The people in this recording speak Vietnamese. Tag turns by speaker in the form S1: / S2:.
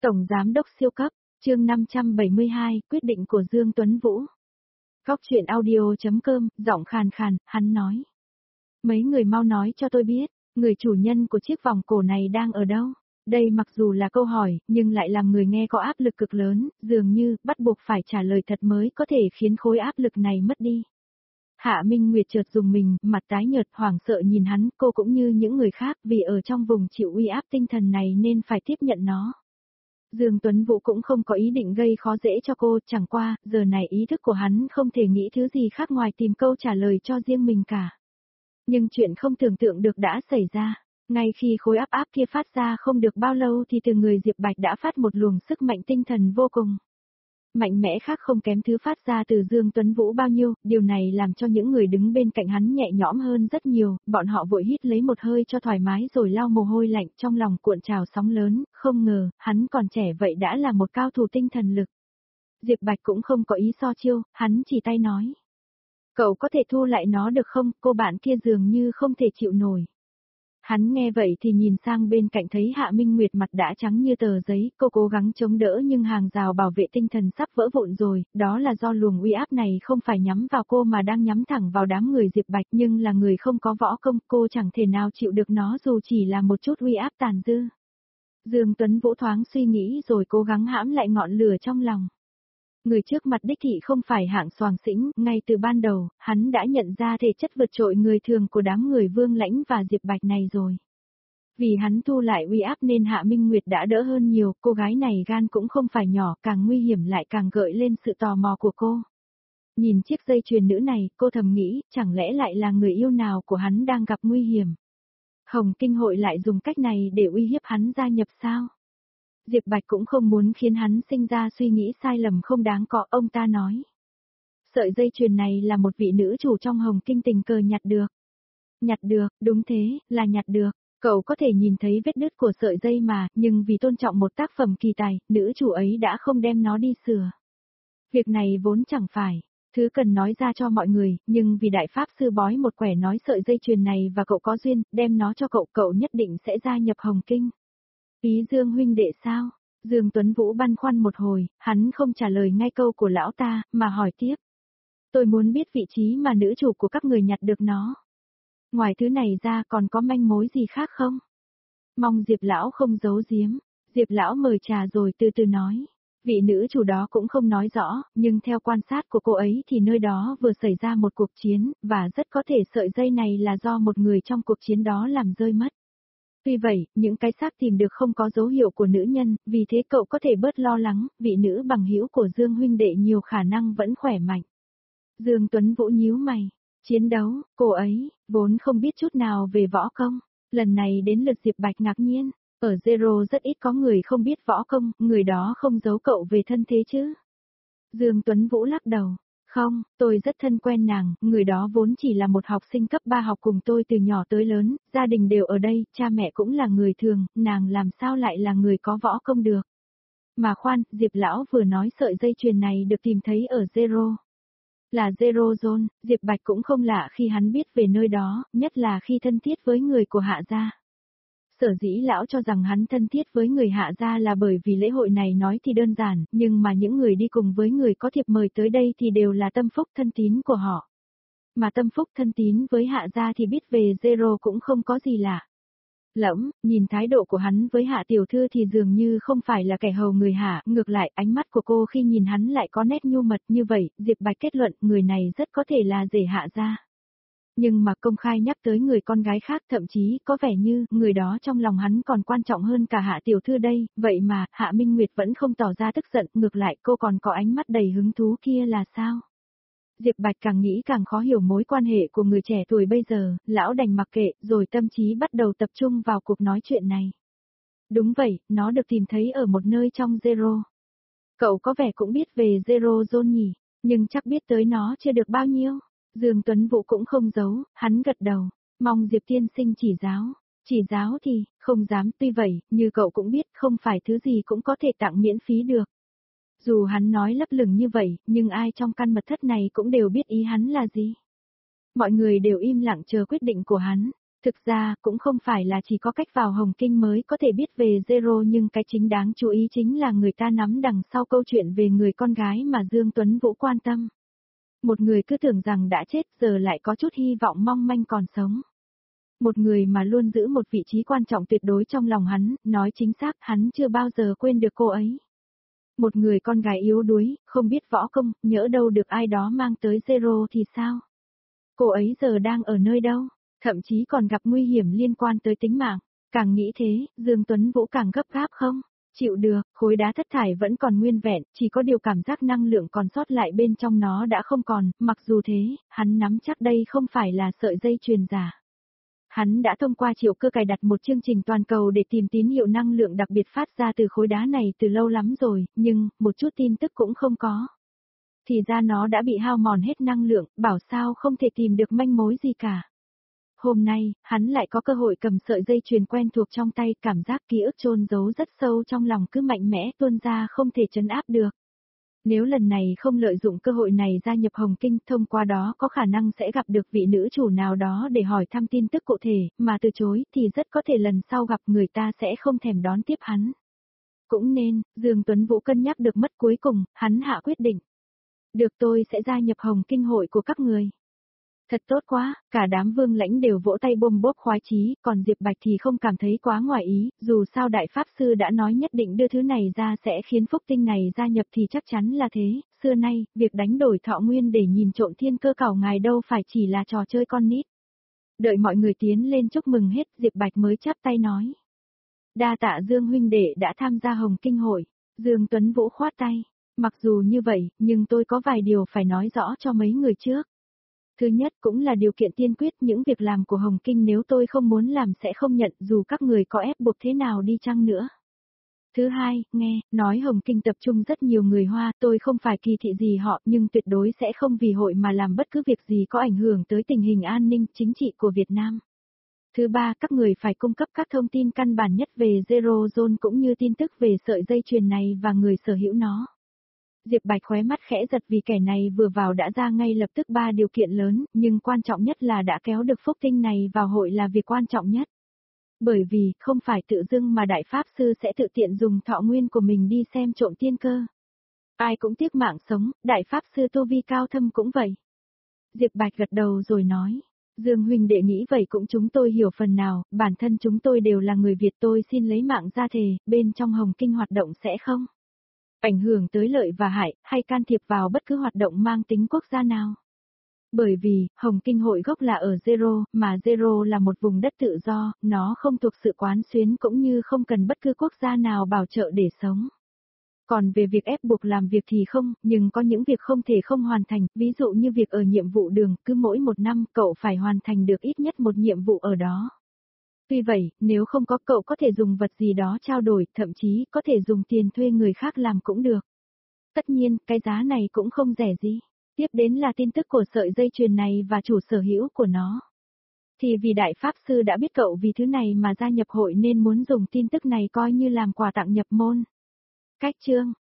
S1: Tổng Giám đốc siêu cấp, chương 572, quyết định của Dương Tuấn Vũ. Góc chuyện audio.com, giọng khàn khàn, hắn nói. Mấy người mau nói cho tôi biết, người chủ nhân của chiếc vòng cổ này đang ở đâu? Đây mặc dù là câu hỏi, nhưng lại làm người nghe có áp lực cực lớn, dường như bắt buộc phải trả lời thật mới có thể khiến khối áp lực này mất đi. Hạ Minh Nguyệt chợt dùng mình, mặt tái nhợt hoảng sợ nhìn hắn, cô cũng như những người khác vì ở trong vùng chịu uy áp tinh thần này nên phải tiếp nhận nó. Dương Tuấn Vũ cũng không có ý định gây khó dễ cho cô, chẳng qua, giờ này ý thức của hắn không thể nghĩ thứ gì khác ngoài tìm câu trả lời cho riêng mình cả. Nhưng chuyện không tưởng tượng được đã xảy ra. Ngay khi khối áp kia phát ra không được bao lâu thì từ người Diệp Bạch đã phát một luồng sức mạnh tinh thần vô cùng. Mạnh mẽ khác không kém thứ phát ra từ Dương Tuấn Vũ bao nhiêu, điều này làm cho những người đứng bên cạnh hắn nhẹ nhõm hơn rất nhiều, bọn họ vội hít lấy một hơi cho thoải mái rồi lau mồ hôi lạnh trong lòng cuộn trào sóng lớn, không ngờ, hắn còn trẻ vậy đã là một cao thủ tinh thần lực. Diệp Bạch cũng không có ý so chiêu, hắn chỉ tay nói. Cậu có thể thu lại nó được không, cô bạn kia dường như không thể chịu nổi. Hắn nghe vậy thì nhìn sang bên cạnh thấy Hạ Minh Nguyệt mặt đã trắng như tờ giấy, cô cố gắng chống đỡ nhưng hàng rào bảo vệ tinh thần sắp vỡ vụn rồi, đó là do luồng uy áp này không phải nhắm vào cô mà đang nhắm thẳng vào đám người Diệp Bạch, nhưng là người không có võ công, cô chẳng thể nào chịu được nó dù chỉ là một chút uy áp tàn dư. Dương Tuấn Vũ thoáng suy nghĩ rồi cố gắng hãm lại ngọn lửa trong lòng. Người trước mặt đích thị không phải hạng soàng xĩnh, ngay từ ban đầu, hắn đã nhận ra thể chất vượt trội người thường của đám người Vương Lãnh và Diệp Bạch này rồi. Vì hắn thu lại uy áp nên Hạ Minh Nguyệt đã đỡ hơn nhiều, cô gái này gan cũng không phải nhỏ, càng nguy hiểm lại càng gợi lên sự tò mò của cô. Nhìn chiếc dây chuyền nữ này, cô thầm nghĩ, chẳng lẽ lại là người yêu nào của hắn đang gặp nguy hiểm. Hồng Kinh Hội lại dùng cách này để uy hiếp hắn gia nhập sao? Diệp Bạch cũng không muốn khiến hắn sinh ra suy nghĩ sai lầm không đáng có, ông ta nói. Sợi dây chuyền này là một vị nữ chủ trong Hồng Kinh tình cờ nhặt được. Nhặt được, đúng thế, là nhặt được. Cậu có thể nhìn thấy vết đứt của sợi dây mà, nhưng vì tôn trọng một tác phẩm kỳ tài, nữ chủ ấy đã không đem nó đi sửa. Việc này vốn chẳng phải thứ cần nói ra cho mọi người, nhưng vì đại pháp sư bói một quẻ nói sợi dây chuyền này và cậu có duyên, đem nó cho cậu, cậu nhất định sẽ gia nhập Hồng Kinh. Ý Dương huynh đệ sao? Dương Tuấn Vũ băn khoăn một hồi, hắn không trả lời ngay câu của lão ta, mà hỏi tiếp. Tôi muốn biết vị trí mà nữ chủ của các người nhặt được nó. Ngoài thứ này ra còn có manh mối gì khác không? Mong Diệp lão không giấu giếm. Diệp lão mời trà rồi từ từ nói. Vị nữ chủ đó cũng không nói rõ, nhưng theo quan sát của cô ấy thì nơi đó vừa xảy ra một cuộc chiến, và rất có thể sợi dây này là do một người trong cuộc chiến đó làm rơi mất. Tuy vậy, những cái xác tìm được không có dấu hiệu của nữ nhân, vì thế cậu có thể bớt lo lắng, vị nữ bằng hữu của Dương huynh đệ nhiều khả năng vẫn khỏe mạnh. Dương Tuấn Vũ nhíu mày, chiến đấu, cô ấy, vốn không biết chút nào về võ công, lần này đến lượt Diệp Bạch ngạc nhiên, ở Zero rất ít có người không biết võ công, người đó không giấu cậu về thân thế chứ. Dương Tuấn Vũ lắc đầu. Không, tôi rất thân quen nàng, người đó vốn chỉ là một học sinh cấp 3 học cùng tôi từ nhỏ tới lớn, gia đình đều ở đây, cha mẹ cũng là người thường, nàng làm sao lại là người có võ công được. Mà khoan, Diệp lão vừa nói sợi dây chuyền này được tìm thấy ở Zero. Là Zero Zone, Diệp Bạch cũng không lạ khi hắn biết về nơi đó, nhất là khi thân thiết với người của Hạ gia. Sở dĩ lão cho rằng hắn thân thiết với người Hạ gia là bởi vì lễ hội này nói thì đơn giản, nhưng mà những người đi cùng với người có thiệp mời tới đây thì đều là tâm phúc thân tín của họ. Mà tâm phúc thân tín với Hạ gia thì biết về Zero cũng không có gì lạ. Lẫm, nhìn thái độ của hắn với Hạ tiểu thư thì dường như không phải là kẻ hầu người Hạ, ngược lại ánh mắt của cô khi nhìn hắn lại có nét nhu mật như vậy, Diệp Bạch kết luận người này rất có thể là rể Hạ gia. Nhưng mà công khai nhắc tới người con gái khác thậm chí có vẻ như người đó trong lòng hắn còn quan trọng hơn cả Hạ tiểu thư đây, vậy mà Hạ Minh Nguyệt vẫn không tỏ ra tức giận, ngược lại cô còn có ánh mắt đầy hứng thú kia là sao? Diệp Bạch càng nghĩ càng khó hiểu mối quan hệ của người trẻ tuổi bây giờ, lão đành mặc kệ, rồi tâm trí bắt đầu tập trung vào cuộc nói chuyện này. Đúng vậy, nó được tìm thấy ở một nơi trong Zero. Cậu có vẻ cũng biết về Zero Zone nhỉ, nhưng chắc biết tới nó chưa được bao nhiêu. Dương Tuấn Vũ cũng không giấu, hắn gật đầu, mong Diệp tiên sinh chỉ giáo. Chỉ giáo thì, không dám, tuy vậy, như cậu cũng biết không phải thứ gì cũng có thể tặng miễn phí được. Dù hắn nói lấp lửng như vậy, nhưng ai trong căn mật thất này cũng đều biết ý hắn là gì. Mọi người đều im lặng chờ quyết định của hắn. Thực ra, cũng không phải là chỉ có cách vào Hồng Kinh mới có thể biết về Zero nhưng cái chính đáng chú ý chính là người ta nắm đằng sau câu chuyện về người con gái mà Dương Tuấn Vũ quan tâm. Một người cứ tưởng rằng đã chết giờ lại có chút hy vọng mong manh còn sống. Một người mà luôn giữ một vị trí quan trọng tuyệt đối trong lòng hắn, nói chính xác hắn chưa bao giờ quên được cô ấy. Một người con gái yếu đuối, không biết võ công, nhỡ đâu được ai đó mang tới Zero thì sao? Cô ấy giờ đang ở nơi đâu? Thậm chí còn gặp nguy hiểm liên quan tới tính mạng. Càng nghĩ thế, Dương Tuấn Vũ càng gấp gáp không? Chịu được, khối đá thất thải vẫn còn nguyên vẹn, chỉ có điều cảm giác năng lượng còn sót lại bên trong nó đã không còn, mặc dù thế, hắn nắm chắc đây không phải là sợi dây chuyền giả. Hắn đã thông qua Triệu Cơ cài đặt một chương trình toàn cầu để tìm tín hiệu năng lượng đặc biệt phát ra từ khối đá này từ lâu lắm rồi, nhưng, một chút tin tức cũng không có. Thì ra nó đã bị hao mòn hết năng lượng, bảo sao không thể tìm được manh mối gì cả. Hôm nay, hắn lại có cơ hội cầm sợi dây chuyền quen thuộc trong tay, cảm giác ký ức chôn giấu rất sâu trong lòng cứ mạnh mẽ tuôn ra không thể trấn áp được. Nếu lần này không lợi dụng cơ hội này gia nhập Hồng Kinh, thông qua đó có khả năng sẽ gặp được vị nữ chủ nào đó để hỏi thăm tin tức cụ thể, mà từ chối thì rất có thể lần sau gặp người ta sẽ không thèm đón tiếp hắn. Cũng nên, Dương Tuấn Vũ cân nhắc được mất cuối cùng, hắn hạ quyết định. Được, tôi sẽ gia nhập Hồng Kinh hội của các người. Thật tốt quá, cả đám vương lãnh đều vỗ tay bôm bốp khoái chí, còn Diệp Bạch thì không cảm thấy quá ngoài ý, dù sao Đại Pháp Sư đã nói nhất định đưa thứ này ra sẽ khiến Phúc Tinh này gia nhập thì chắc chắn là thế, xưa nay, việc đánh đổi thọ nguyên để nhìn trộm thiên cơ cảo ngài đâu phải chỉ là trò chơi con nít. Đợi mọi người tiến lên chúc mừng hết, Diệp Bạch mới chắp tay nói. Đa tạ Dương huynh đệ đã tham gia Hồng Kinh hội, Dương Tuấn Vũ khoát tay, mặc dù như vậy, nhưng tôi có vài điều phải nói rõ cho mấy người trước. Thứ nhất cũng là điều kiện tiên quyết những việc làm của Hồng Kinh nếu tôi không muốn làm sẽ không nhận dù các người có ép buộc thế nào đi chăng nữa. Thứ hai, nói Hồng Kinh tập trung rất nhiều người Hoa, tôi không phải kỳ thị gì họ nhưng tuyệt đối sẽ không vì hội mà làm bất cứ việc gì có ảnh hưởng tới tình hình an ninh chính trị của Việt Nam. Thứ ba, các người phải cung cấp các thông tin căn bản nhất về Zero Zone cũng như tin tức về sợi dây chuyền này và người sở hữu nó. Diệp Bạch khóe mắt khẽ giật vì kẻ này vừa vào đã ra ngay lập tức 3 điều kiện lớn, nhưng quan trọng nhất là đã kéo được Phúc Tinh này vào hội là việc quan trọng nhất. Bởi vì, không phải tự dưng mà Đại Pháp Sư sẽ tự tiện dùng thọ nguyên của mình đi xem trộm tiên cơ. Ai cũng tiếc mạng sống, Đại Pháp Sư tu vi cao thâm cũng vậy. Diệp Bạch gật đầu rồi nói. Dương huynh đệ nghĩ vậy cũng chúng tôi hiểu phần nào, bản thân chúng tôi đều là người Việt tôi xin lấy mạng ra thề, bên trong Hồng Kinh hoạt động sẽ không ảnh hưởng tới lợi và hại, hay can thiệp vào bất cứ hoạt động mang tính quốc gia nào. Bởi vì, Hồng Kinh hội gốc là ở Zero, mà Zero là một vùng đất tự do, nó không thuộc sự quán xuyến cũng như không cần bất cứ quốc gia nào bảo trợ để sống. Còn về việc ép buộc làm việc thì không, nhưng có những việc không thể không hoàn thành, ví dụ như việc ở nhiệm vụ đường, cứ mỗi 1 năm cậu phải hoàn thành được ít nhất một nhiệm vụ ở đó. Tuy vậy, nếu không có cậu có thể dùng vật gì đó trao đổi, thậm chí có thể dùng tiền thuê người khác làm cũng được. Tất nhiên, cái giá này cũng không rẻ gì. Tiếp đến là tin tức của sợi dây chuyền này và chủ sở hữu của nó. Thì vì Đại Pháp Sư đã biết cậu vì thứ này mà gia nhập hội nên muốn dùng tin tức này coi như làm quà tặng nhập môn. Cách chương